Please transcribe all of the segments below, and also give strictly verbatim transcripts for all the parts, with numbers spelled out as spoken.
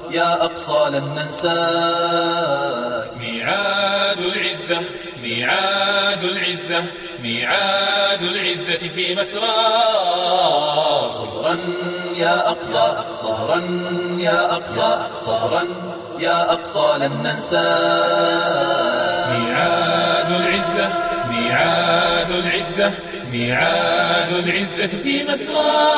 يا أقصى لن ننساك. ميعاد العزة ميعاد العزة ميعاد العزة في مسرى. صبرا يا أقصى صبرا يا أقصى صبرا يا أقصى لن ننساك. ميعاد العزة ميعاد العزة ميعاد العزة في مسرى.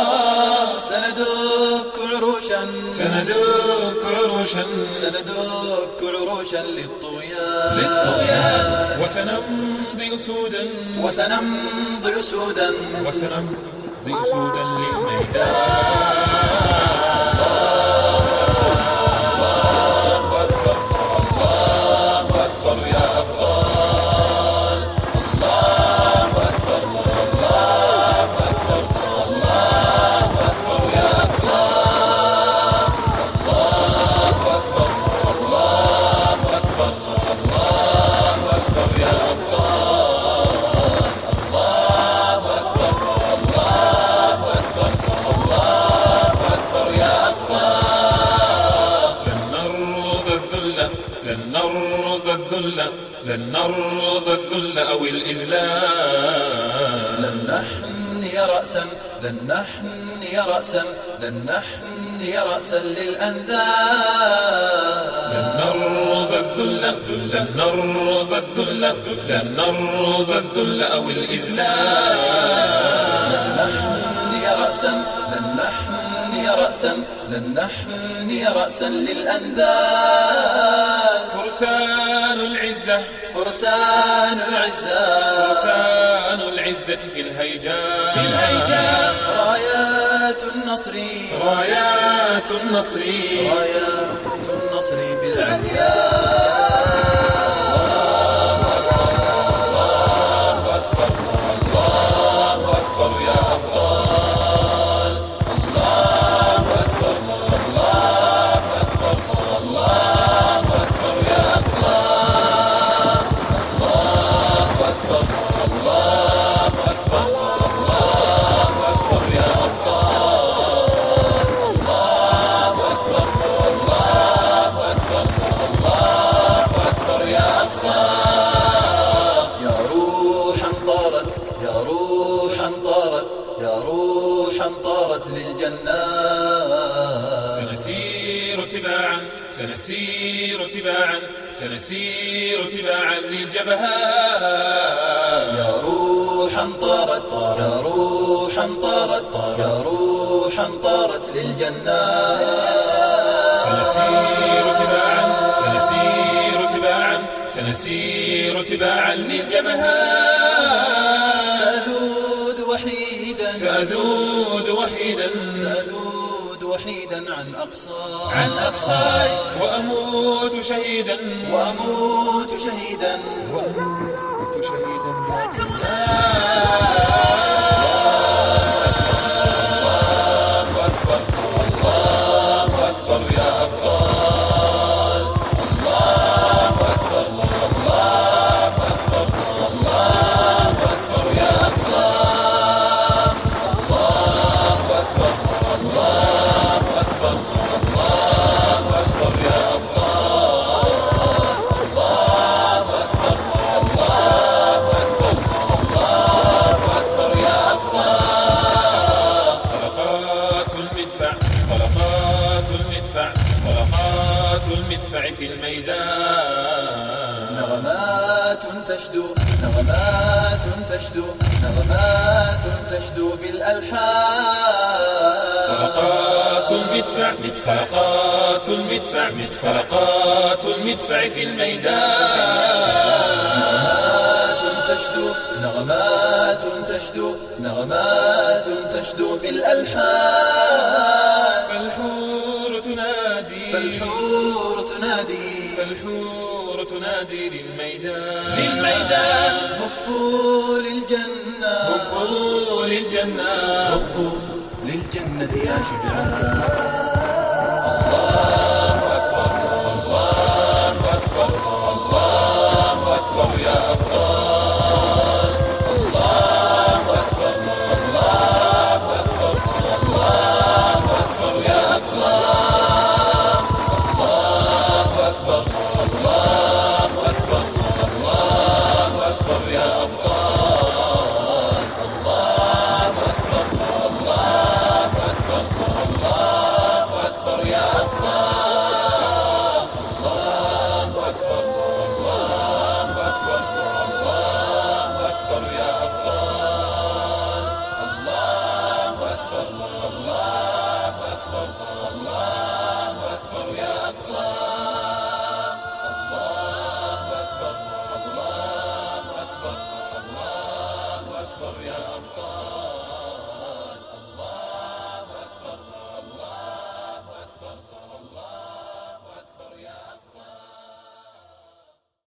سندك عروشا سندك عروشا سندك عروشا للطغيان للطغيان وسنمضي أسودا وسنمضي أسودا وسنمضي أسودا للميدان. لن نرضى الذل لن نرضى الذل أو الإذلال. لن نحني رأسا لن نحني رأسا لن نحني رأسا للأنذال. لن نرضى الذل لن نرضى الذل لن نرضى الذل أو الإذلال. لن نحني رأسا لن نحني رأسا لن نحني رأسا للأنذال. فرسان العزة فرسان العزة فرسان العزة في الهيجاء في الهيجاء. رايات النصر رايات النصر رايات النصر في العليا. يا روحا طارت يا روحا طارت يا روحا طارت للجنات. سنسير تباعا سنسير تباعا سنسير تباعا للجبهات. يا روحا طارت يا روحا طارت يا روحا طارت للجنات. سنسير تباعا سنسير تباعا سنسير تباعا للجبهات. سأذود وحيدا سأذود وحيدا سأذود وحيدا عن أقصاي عن أقصاي وأموت شهيدا وأموت شهيدا وأموت شهيدا ذاك طلقات المدفع في الميدان. نغمات تشدو نغمات تشدو نغمات تشدو بالألحان. طلقات المدفع طلقات المدفع طلقات المدفع في الميدان. نغمات تشدو نغمات تشدو نغمات تشدو بالألحان. فالحور تنادي فالحور تنادي فالحور تنادي للميدان للميدان. هبوا للجنة هبوا للجنة هبوا للجنة يا شجعان.